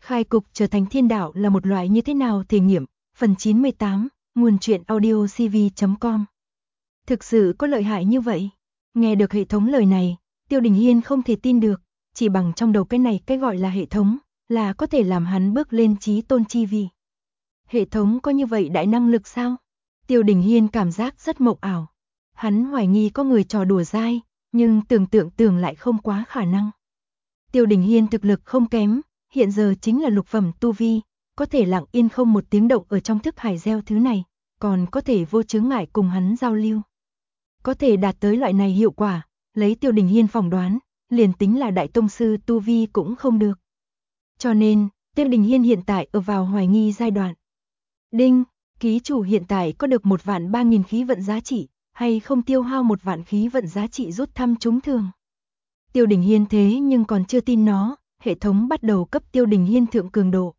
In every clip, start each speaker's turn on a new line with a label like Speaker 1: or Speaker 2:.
Speaker 1: Khai cục trở thành thiên đạo là một loại như thế nào thể nghiệm, phần 98, nguồn truyện audio cv.com. Thực sự có lợi hại như vậy? Nghe được hệ thống lời này, Tiêu Đình Hiên không thể tin được, chỉ bằng trong đầu cái này cái gọi là hệ thống, là có thể làm hắn bước lên chí tôn chi vị. Hệ thống có như vậy đại năng lực sao? Tiêu Đình Hiên cảm giác rất mộng ảo. Hắn hoài nghi có người trò đùa dai, nhưng tưởng lại không quá khả năng. Tiêu Đình Hiên thực lực không kém, hiện giờ chính là lục phẩm tu vi, có thể lặng yên không một tiếng động ở trong thức hải gieo thứ này, còn có thể vô chướng ngại cùng hắn giao lưu. Có thể đạt tới loại này hiệu quả, lấy Tiêu Đình Hiên phỏng đoán, liền tính là đại tông sư tu vi cũng không được. Cho nên, Tiêu Đình Hiên hiện tại ở vào hoài nghi giai đoạn. Đinh, ký chủ hiện tại có được 1.3.000 khí vận giá trị, hay không tiêu hao 1.000 khí vận giá trị rút thăm trúng thưởng. Tiêu Đình Hiên thế nhưng còn chưa tin nó, hệ thống bắt đầu cấp Tiêu Đình Hiên thượng cường độ.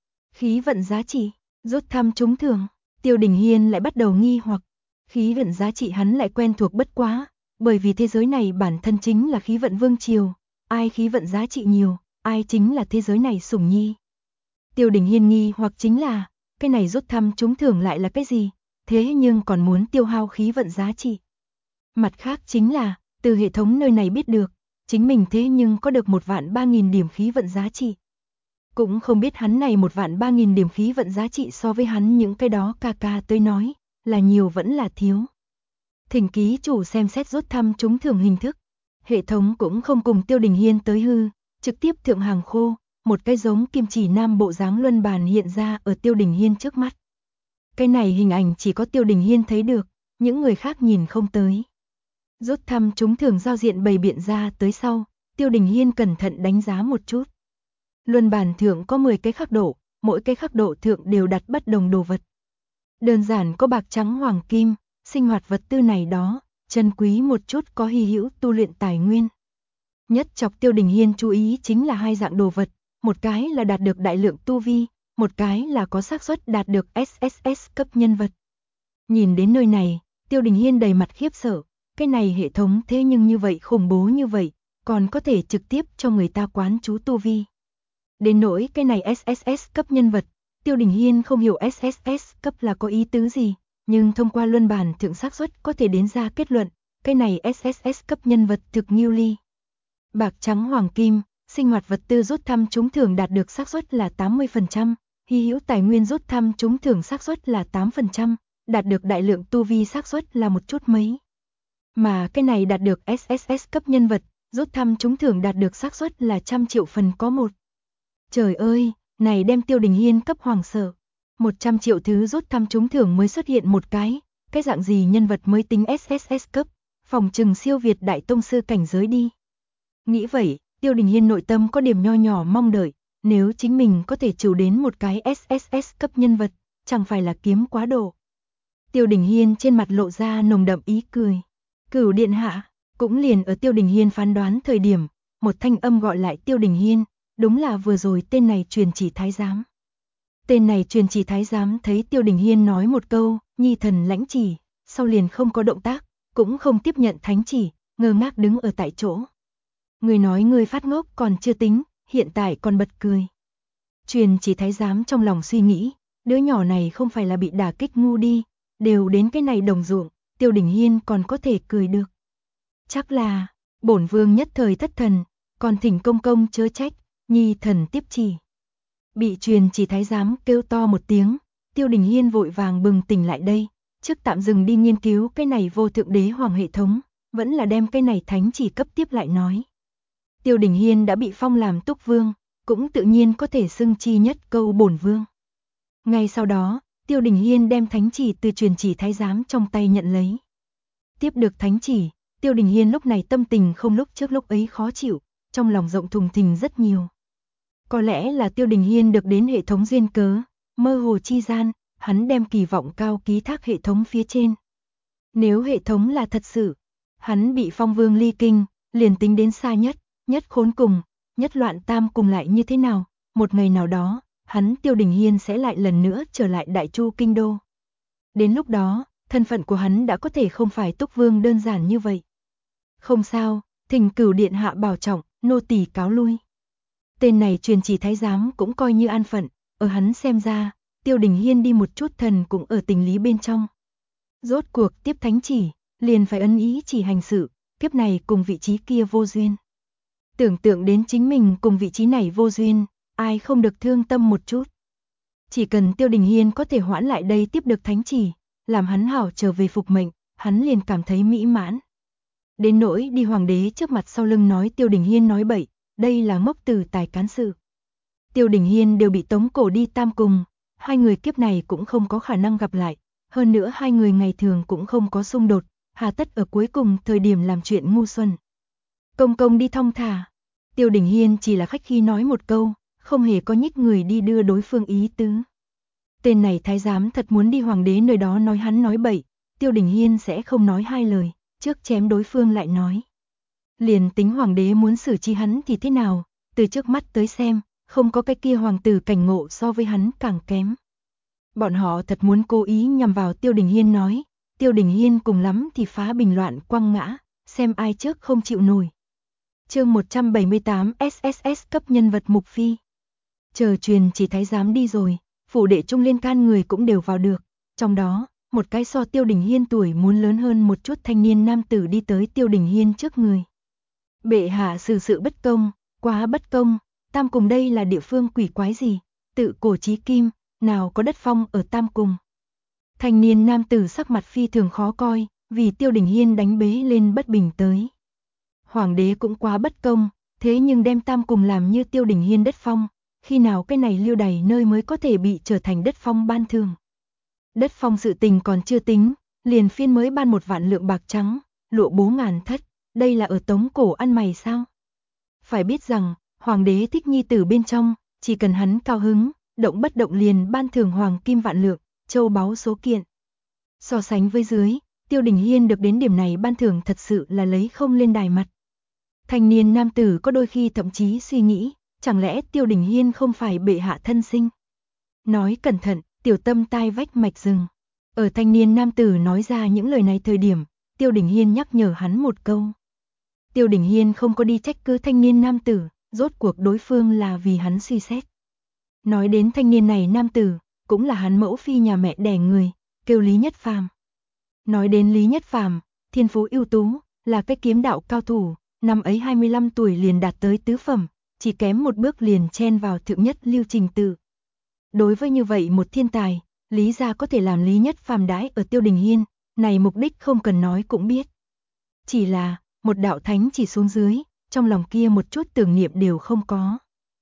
Speaker 1: Khí vận giá trị, rút thăm trúng thưởng, Tiêu Đình Hiên lại bắt đầu nghi hoặc. Khí vận giá trị hắn lại quen thuộc bất quá, bởi vì thế giới này bản thân chính là khí vận vương triều, ai khí vận giá trị nhiều, ai chính là thế giới này sủng nhi. Tiêu Đình Hiên nghi hoặc chính là, cái này rút thăm trúng thưởng lại là cái gì, thế nhưng còn muốn tiêu hao khí vận giá trị. Mặt khác chính là, từ hệ thống nơi này biết được, chính mình thế nhưng có được 1.3.000 điểm khí vận giá trị. Cũng không biết hắn này 1.3.000 điểm khí vận giá trị so với hắn những cái đó ca tới nói, là nhiều vẫn là thiếu. Thỉnh ký chủ xem xét rút thăm trúng thưởng hình thức. Hệ thống cũng không cùng Tiêu Đình Hiên tới hư, trực tiếp thượng hàng khô, một cái giống kim chỉ nam bộ dáng luân bàn hiện ra ở Tiêu Đình Hiên trước mắt. Cái này hình ảnh chỉ có Tiêu Đình Hiên thấy được, những người khác nhìn không tới. Rút thăm trúng thưởng giao diện bày biện ra tới sau, Tiêu Đình Hiên cẩn thận đánh giá một chút. Luân bàn thượng có 10 cái khắc độ, mỗi cái khắc độ thượng đều đặt bất đồng đồ vật. Đơn giản có bạc trắng hoàng kim, sinh hoạt vật tư này đó, chân quý một chút có hy hữu tu luyện tài nguyên. Nhất chọc Tiêu Đình Hiên chú ý chính là hai dạng đồ vật, một cái là đạt được đại lượng tu vi, một cái là có xác suất đạt được SSS cấp nhân vật. Nhìn đến nơi này, Tiêu Đình Hiên đầy mặt khiếp sợ, cái này hệ thống thế nhưng như vậy khủng bố như vậy, còn có thể trực tiếp cho người ta quán chú tu vi. Đến nỗi cái này SSS cấp nhân vật, Tiêu Đình Hiên không hiểu SSS cấp là có ý tứ gì, nhưng thông qua luân bàn thượng xác suất có thể đến ra kết luận, cái này SSS cấp nhân vật thực nghiêu ly. Bạc trắng hoàng kim, sinh hoạt vật tư rút thăm trúng thưởng đạt được xác suất là 80%, hy hữu tài nguyên rút thăm trúng thưởng xác suất là 8%, đạt được đại lượng tu vi xác suất là một chút mấy. Mà cái này đạt được SSS cấp nhân vật, rút thăm trúng thưởng đạt được xác suất là 100 triệu phần có một. Trời ơi, này đem Tiêu Đình Hiên cấp hoàng sợ. 100 triệu thứ rút thăm trúng thưởng mới xuất hiện một cái dạng gì nhân vật mới tính SSS cấp, phòng trừng siêu việt đại tông sư cảnh giới đi. Nghĩ vậy, Tiêu Đình Hiên nội tâm có điểm nho nhỏ mong đợi, nếu chính mình có thể trừ đến một cái SSS cấp nhân vật, chẳng phải là kiếm quá độ. Tiêu Đình Hiên trên mặt lộ ra nồng đậm ý cười. Cửu điện hạ, cũng liền ở Tiêu Đình Hiên phán đoán thời điểm, một thanh âm gọi lại Tiêu Đình Hiên, đúng là vừa rồi tên này truyền chỉ thái giám. Tên này truyền chỉ thái giám thấy Tiêu Đình Hiên nói một câu, nhi thần lãnh chỉ, sau liền không có động tác, cũng không tiếp nhận thánh chỉ, ngơ ngác đứng ở tại chỗ. Người nói người phát ngốc còn chưa tính, hiện tại còn bật cười. Truyền chỉ thái giám trong lòng suy nghĩ, đứa nhỏ này không phải là bị đả kích ngu đi, đều đến cái này đồng ruộng, Tiêu Đình Hiên còn có thể cười được. Chắc là, bổn vương nhất thời thất thần, còn thỉnh công công chớ trách, nhi thần tiếp chỉ. Bị truyền chỉ thái giám kêu to một tiếng, Tiêu Đình Hiên vội vàng bừng tỉnh lại đây, trước tạm dừng đi nghiên cứu cái này vô thượng đế hoàng hệ thống, vẫn là đem cái này thánh chỉ cấp tiếp lại nói. Tiêu Đình Hiên đã bị phong làm túc vương, cũng tự nhiên có thể xưng chi nhất câu bổn vương. Ngay sau đó, Tiêu Đình Hiên đem thánh chỉ từ truyền chỉ thái giám trong tay nhận lấy. Tiếp được thánh chỉ, Tiêu Đình Hiên lúc này tâm tình không lúc trước lúc ấy khó chịu, trong lòng rộng thùng thình rất nhiều. Có lẽ là Tiêu Đình Hiên được đến hệ thống duyên cớ, mơ hồ chi gian, hắn đem kỳ vọng cao ký thác hệ thống phía trên. Nếu hệ thống là thật sự, hắn bị phong vương ly kinh, liền tính đến xa nhất, nhất khốn cùng, nhất loạn tam cùng lại như thế nào, một ngày nào đó, hắn Tiêu Đình Hiên sẽ lại lần nữa trở lại Đại Chu kinh đô. Đến lúc đó, thân phận của hắn đã có thể không phải túc vương đơn giản như vậy. Không sao, thỉnh cửu điện hạ bảo trọng, nô tỳ cáo lui. Tên này truyền chỉ thái giám cũng coi như an phận, ở hắn xem ra, Tiêu Đình Hiên đi một chút thần cũng ở tình lý bên trong. Rốt cuộc tiếp thánh chỉ, liền phải ân ý chỉ hành sự, kiếp này cùng vị trí kia vô duyên. Tưởng tượng đến chính mình cùng vị trí này vô duyên, ai không được thương tâm một chút. Chỉ cần Tiêu Đình Hiên có thể hoãn lại đây tiếp được thánh chỉ, làm hắn hảo trở về phục mệnh, hắn liền cảm thấy mỹ mãn. Đến nỗi đi hoàng đế trước mặt sau lưng nói Tiêu Đình Hiên nói bậy, đây là ngốc từ tài cán sự. Tiêu Đình Hiên đều bị tống cổ đi Tam Cung, hai người kiếp này cũng không có khả năng gặp lại, hơn nữa hai người ngày thường cũng không có xung đột, hà tất ở cuối cùng thời điểm làm chuyện ngu xuẩn. Công công đi thong thả. Tiêu Đình Hiên chỉ là khách khí nói một câu, không hề có nhích người đi đưa đối phương ý tứ. Tên này thái giám thật muốn đi hoàng đế nơi đó nói hắn nói bậy, Tiêu Đình Hiên sẽ không nói hai lời, trước chém đối phương lại nói. Liền tính hoàng đế muốn xử trí hắn thì thế nào, từ trước mắt tới xem, không có cái kia hoàng tử Cảnh Ngộ so với hắn càng kém. Bọn họ thật muốn cố ý nhằm vào Tiêu Đình Hiên nói, Tiêu Đình Hiên cùng lắm thì phá bình loạn quăng ngã, xem ai trước không chịu nổi. Chương 178 SSS cấp nhân vật mục phi. Chờ truyền chỉ thái giám đi rồi, phủ đệ trung liên can người cũng đều vào được, trong đó, một cái so Tiêu Đình Hiên tuổi muốn lớn hơn một chút thanh niên nam tử đi tới Tiêu Đình Hiên trước người. Bệ hạ xử sự bất công, quá bất công, Tam Cung đây là địa phương quỷ quái gì, tự cổ chí kim, nào có đất phong ở Tam Cung. Thanh niên nam tử sắc mặt phi thường khó coi, vì Tiêu Đình Hiên đánh bế lên bất bình tới. Hoàng đế cũng quá bất công, thế nhưng đem Tam Cung làm như Tiêu Đình Hiên đất phong, khi nào cái này lưu đày nơi mới có thể bị trở thành đất phong ban thường. Đất phong sự tình còn chưa tính, liền phiên mới ban 1 vạn lượng bạc trắng, lụa bố ngàn thất, đây là ở tống cổ ăn mày sao? Phải biết rằng, hoàng đế thích nhi tử bên trong, chỉ cần hắn cao hứng, động bất động liền ban thưởng hoàng kim vạn lượng, châu báu số kiện. So sánh với dưới, Tiêu Đình Hiên được đến điểm này ban thưởng thật sự là lấy không lên đài mặt. Thanh niên nam tử có đôi khi thậm chí suy nghĩ, chẳng lẽ Tiêu Đình Hiên không phải bệ hạ thân sinh? Nói cẩn thận, tiểu tâm tai vách mạch rừng. Ở thanh niên nam tử nói ra những lời này thời điểm, Tiêu Đình Hiên nhắc nhở hắn một câu. Tiêu Đình Hiên không có đi trách cứ thanh niên nam tử, rốt cuộc đối phương là vì hắn suy xét. Nói đến thanh niên này nam tử, cũng là hắn mẫu phi nhà mẹ đẻ người, kêu Lý Nhất Phàm. Nói đến Lý Nhất Phàm, thiên phú ưu tú, là cái kiếm đạo cao thủ, năm ấy 25 tuổi liền đạt tới tứ phẩm, chỉ kém một bước liền chen vào thượng nhất lưu trình tự. Đối với như vậy một thiên tài, Lý gia có thể làm Lý Nhất Phàm đãi ở Tiêu Đình Hiên, này mục đích không cần nói cũng biết. Chỉ là, một đạo thánh chỉ xuống dưới, trong lòng kia một chút tưởng niệm đều không có.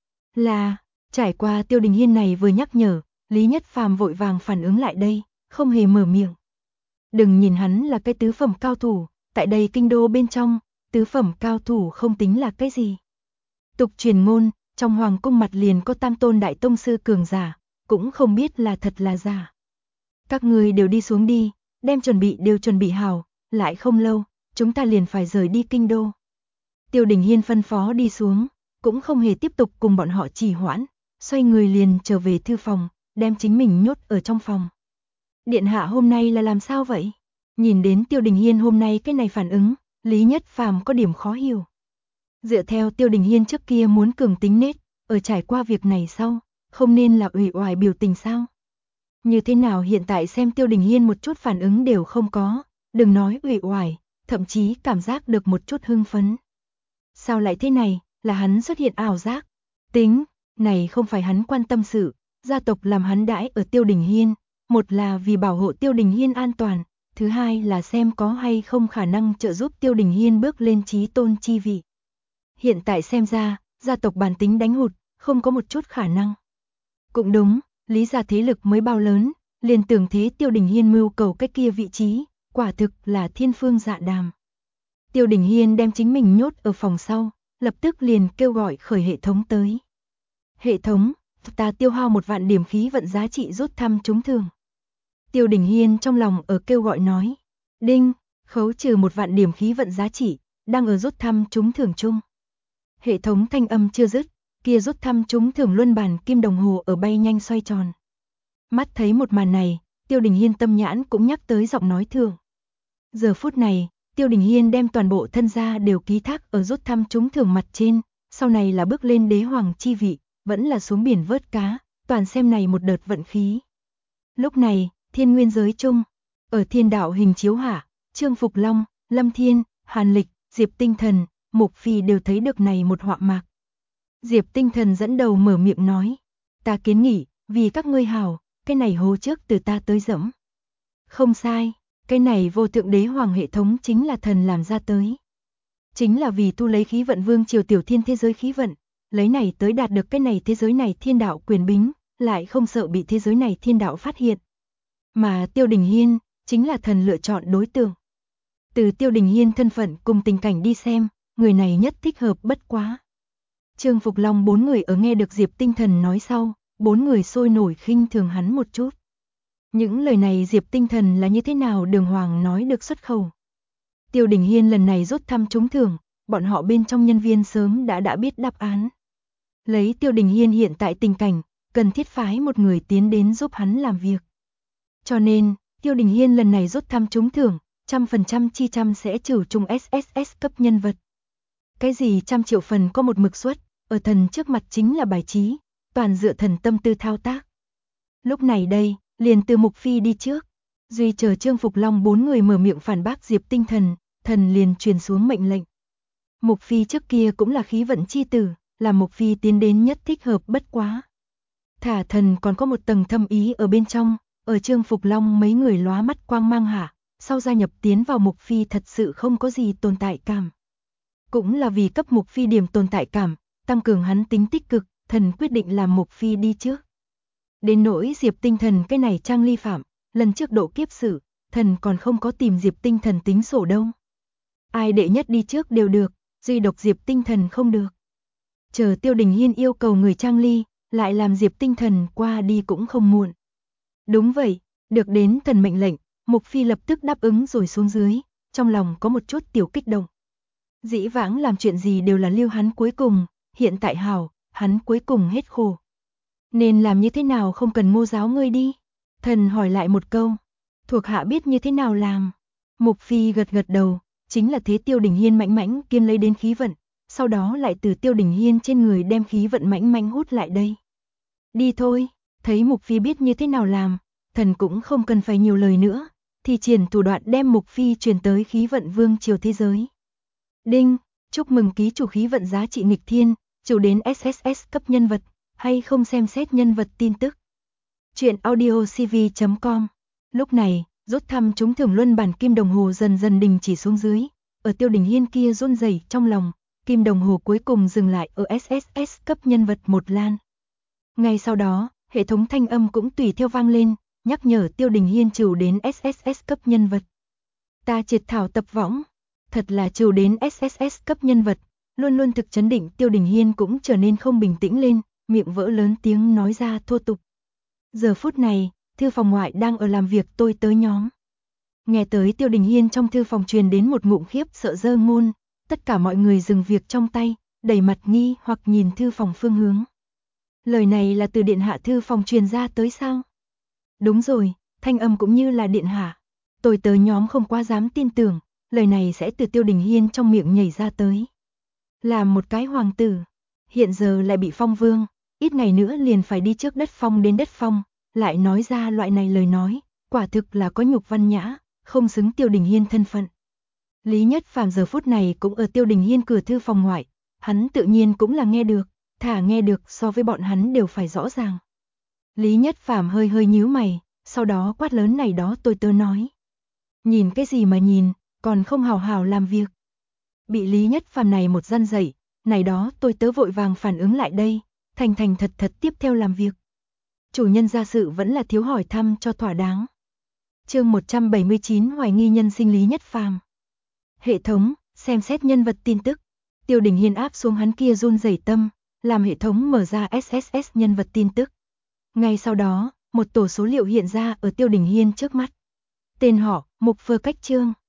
Speaker 1: Là, trải qua Tiêu Đình Hiên này vừa nhắc nhở, Lý Nhất Phàm vội vàng phản ứng lại đây, không hề mở miệng. Đừng nhìn hắn là cái tứ phẩm cao thủ, tại đây kinh đô bên trong, tứ phẩm cao thủ không tính là cái gì. Tục truyền ngôn, trong hoàng cung mặt liền có tam tôn đại tông sư cường giả, cũng không biết là thật là giả. Các người đều đi xuống đi, đem đều chuẩn bị hảo, lại không lâu, chúng ta liền phải rời đi kinh đô. Tiêu Đình Hiên phân phó đi xuống, cũng không hề tiếp tục cùng bọn họ trì hoãn, xoay người liền trở về thư phòng, đem chính mình nhốt ở trong phòng. Điện hạ hôm nay là làm sao vậy? Nhìn đến Tiêu Đình Hiên hôm nay cái này phản ứng, Lý Nhất Phàm có điểm khó hiểu. Dựa theo Tiêu Đình Hiên trước kia muốn cường tính nết, ở trải qua việc này sau, không nên là uể oải biểu tình sao? Như thế nào hiện tại xem Tiêu Đình Hiên một chút phản ứng đều không có, đừng nói uể oải, thậm chí cảm giác được một chút hưng phấn. Sao lại thế này, là hắn xuất hiện ảo giác? Tính, này không phải hắn quan tâm sự, gia tộc làm hắn đãi ở Tiêu Đình Hiên, một là vì bảo hộ Tiêu Đình Hiên an toàn, thứ hai là xem có hay không khả năng trợ giúp Tiêu Đình Hiên bước lên chí tôn chi vị. Hiện tại xem ra, gia tộc bản tính đánh hụt, không có một chút khả năng. Cũng đúng, Lý gia thế lực mới bao lớn, liền tưởng thế Tiêu Đình Hiên mưu cầu cái kia vị trí, quả thực là thiên phương dạ đàm. Tiêu Đình Hiên đem chính mình nhốt ở phòng sau, lập tức liền kêu gọi khởi hệ thống tới. Hệ thống, ta tiêu hao 1 vạn điểm khí vận giá trị rút thăm trúng thưởng. Tiêu Đình Hiên trong lòng ở kêu gọi nói. Đinh, khấu trừ 1 vạn điểm khí vận giá trị, đang ở rút thăm trúng thưởng chung. Hệ thống thanh âm chưa dứt, kia rút thăm trúng thưởng luân bàn kim đồng hồ ở bay nhanh xoay tròn. Mắt thấy một màn này, Tiêu Đình Hiên tâm nhãn cũng nhắc tới giọng nói thưởng. Giờ phút này, Tiêu Đình Hiên đem toàn bộ thân gia đều ký thác ở rút thăm trúng thưởng mặt trên, sau này là bước lên đế hoàng chi vị, vẫn là xuống biển vớt cá, toàn xem này một đợt vận khí. Lúc này, thiên nguyên giới chung, ở thiên đạo hình chiếu hạ, Trương Phục Long, Lâm Thiên, Hàn Lịch, Diệp Tinh Thần, Mục Phi đều thấy được này một họa mạc. Diệp Tinh Thần dẫn đầu mở miệng nói, ta kiến nghị, vì các ngươi hảo, cái này hố trước từ ta tới dẫm. Không sai, cái này vô thượng đế hoàng hệ thống chính là thần làm ra tới. Chính là vì tu lấy khí vận vương triều tiểu thiên thế giới khí vận, lấy này tới đạt được cái này thế giới này thiên đạo quyền bính, lại không sợ bị thế giới này thiên đạo phát hiện. Mà Tiêu Đình Hiên, chính là thần lựa chọn đối tượng. Từ Tiêu Đình Hiên thân phận cùng tình cảnh đi xem, người này nhất thích hợp bất quá. Trương Phục Long bốn người ở nghe được Diệp Tinh Thần nói sau, bốn người sôi nổi khinh thường hắn một chút. Những lời này Diệp Tinh Thần là như thế nào đường hoàng nói được xuất khẩu. Tiêu Đình Hiên lần này rút thăm trúng thưởng, bọn họ bên trong nhân viên sớm đã biết đáp án. Lấy Tiêu Đình Hiên hiện tại tình cảnh, cần thiết phái một người tiến đến giúp hắn làm việc. Cho nên, Tiêu Đình Hiên lần này rút thăm trúng thưởng, 100% chi trăm sẽ trừ chung SSS cấp nhân vật. Cái gì 100 triệu phần có một mực suất, ở thần trước mặt chính là bài trí, toàn dựa thần tâm tư thao tác. Lúc này đây, liền từ Mục Phi đi trước, duy chờ Trương Phục Long bốn người mở miệng phản bác Diệp Tinh Thần, thần liền truyền xuống mệnh lệnh. Mục Phi trước kia cũng là khí vận chi tử, là Mục Phi tiến đến nhất thích hợp bất quá. Thả thần còn có một tầng thâm ý ở bên trong, ở Trương Phục Long mấy người lóa mắt quang mang hạ, sau gia nhập tiến vào Mục Phi thật sự không có gì tồn tại cảm. Cũng là vì cấp Mục Phi điểm tồn tại cảm, tăng cường hắn tính tích cực, thần quyết định làm Mục Phi đi trước. Đến nỗi Diệp Tinh Thần cái này trang ly phạm, lần trước độ kiếp sử, thần còn không có tìm Diệp Tinh Thần tính sổ đâu. Ai đệ nhất đi trước đều được, duy độc Diệp Tinh Thần không được. Chờ Tiêu Đình Hiên yêu cầu người trang ly, lại làm Diệp Tinh Thần qua đi cũng không muộn. Đúng vậy, được đến thần mệnh lệnh, Mục Phi lập tức đáp ứng rồi xuống dưới, trong lòng có một chút tiểu kích động. Dĩ vãng làm chuyện gì đều là lưu hắn cuối cùng, hiện tại hảo, hắn cuối cùng hết khổ. Nên làm như thế nào không cần Ngô giáo ngươi đi? Thần hỏi lại một câu, thuộc hạ biết như thế nào làm. Mục Phi gật gật đầu, chính là thế Tiêu Đình Hiên mãnh mãnh kiêm lấy đến khí vận, sau đó lại từ Tiêu Đình Hiên trên người đem khí vận mãnh mãnh hút lại đây. Đi thôi, thấy Mục Phi biết như thế nào làm, thần cũng không cần phải nhiều lời nữa, thì triển thủ đoạn đem Mục Phi truyền tới khí vận vương triều thế giới. Đinh, chúc mừng ký chủ khí vận giá trị nghịch thiên, chủ đến SSS cấp nhân vật, hay không xem xét nhân vật tin tức. Chuyện audiocv.com. Lúc này, rút thăm trúng thưởng luân bản kim đồng hồ dần dần đình chỉ xuống dưới, ở Tiêu Đình Hiên kia run rẩy trong lòng, kim đồng hồ cuối cùng dừng lại ở SSS cấp nhân vật một lan. Ngay sau đó, hệ thống thanh âm cũng tùy theo vang lên, nhắc nhở Tiêu Đình Hiên trừ đến SSS cấp nhân vật. Ta triệt thảo tập võng, thật là trừ đến SSS cấp nhân vật, luôn luôn thực chấn định Tiêu Đình Hiên cũng trở nên không bình tĩnh lên, miệng vỡ lớn tiếng nói ra thô tục. Giờ phút này, thư phòng ngoại đang ở làm việc tôi tới nhóm. Nghe tới Tiêu Đình Hiên trong thư phòng truyền đến một ngụm khiếp sợ dơ ngôn, tất cả mọi người dừng việc trong tay, đầy mặt nghi hoặc nhìn thư phòng phương hướng. Lời này là từ điện hạ thư phòng truyền ra tới sao? Đúng rồi, thanh âm cũng như là điện hạ. Tôi tới nhóm không quá dám tin tưởng, lời này sẽ từ Tiêu Đình Hiên trong miệng nhảy ra tới. Làm một cái hoàng tử, hiện giờ lại bị phong vương, ít ngày nữa liền phải đi trước đất phong đến đất phong, lại nói ra loại này lời nói, quả thực là có nhục văn nhã, không xứng Tiêu Đình Hiên thân phận. Lý Nhất Phàm giờ phút này cũng ở Tiêu Đình Hiên cửa thư phòng ngoại, hắn tự nhiên cũng là nghe được, thả nghe được so với bọn hắn đều phải rõ ràng. Lý Nhất Phàm hơi hơi nhíu mày, sau đó quát lớn này đó tôi tớ nói. Nhìn cái gì mà nhìn, còn không hào hào làm việc. Bị Lý Nhất Phàm này một răn dậy, này đó tôi tớ vội vàng phản ứng lại đây, thành thành thật thật tiếp theo làm việc. Chủ nhân gia sự vẫn là thiếu hỏi thăm cho thỏa đáng. Chương 179 hoài nghi nhân sinh Lý Nhất Phàm. Hệ thống, xem xét nhân vật tin tức. Tiêu Đình Hiên áp xuống hắn kia run rẩy tâm, làm hệ thống mở ra SSS nhân vật tin tức. Ngay sau đó, một tổ số liệu hiện ra ở Tiêu Đình Hiên trước mắt. Tên họ, Mục Phơ Cách Trương,